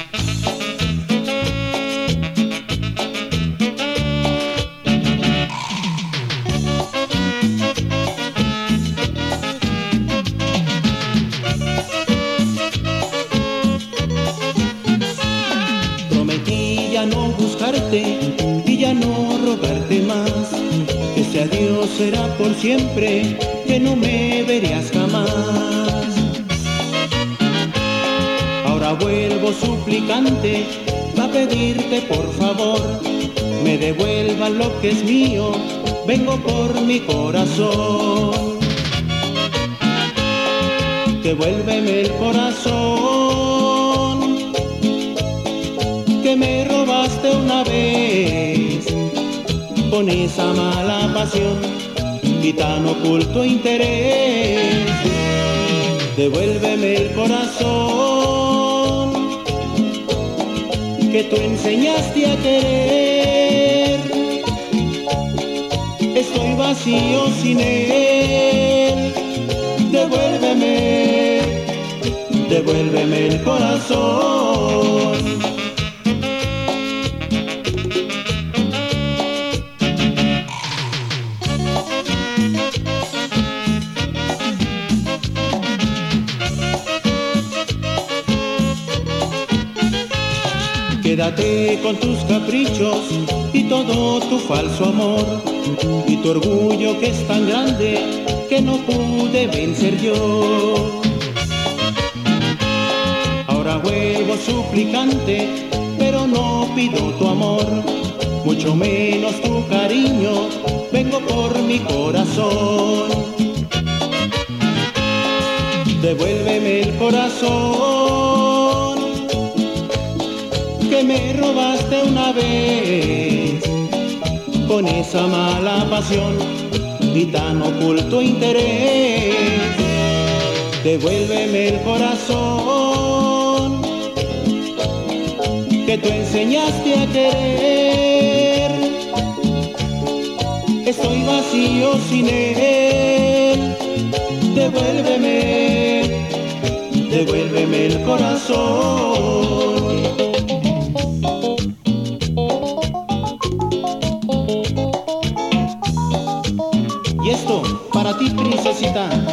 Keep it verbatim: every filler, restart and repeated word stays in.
Prometí ya no buscarte y ya no rogarte más, que ese adiós será por siempre, que no me verías jamás. Ahora vuelvo suplicante a pedirte por favor, me devuelvan lo que es mío, vengo por mi corazón. Devuélveme el corazón que me robaste una vez con esa mala pasión y tan oculto interés. Devuélveme el corazón que tú enseñaste a querer. Estoy vacío sin él. Devuélveme, devuélveme el corazón. Quédate con tus caprichos y todo tu falso amor y tu orgullo que es tan grande que no pude vencer yo. Ahora vuelvo suplicante, pero no pido tu amor, mucho menos tu cariño, vengo por mi corazón. Devuélveme el corazón que me robaste una vez con esa mala pasión y tan oculto interés. Devuélveme el corazón que tú enseñaste a querer. Estoy vacío sin él. Devuélveme, devuélveme el corazón. Y esto para ti, princesita.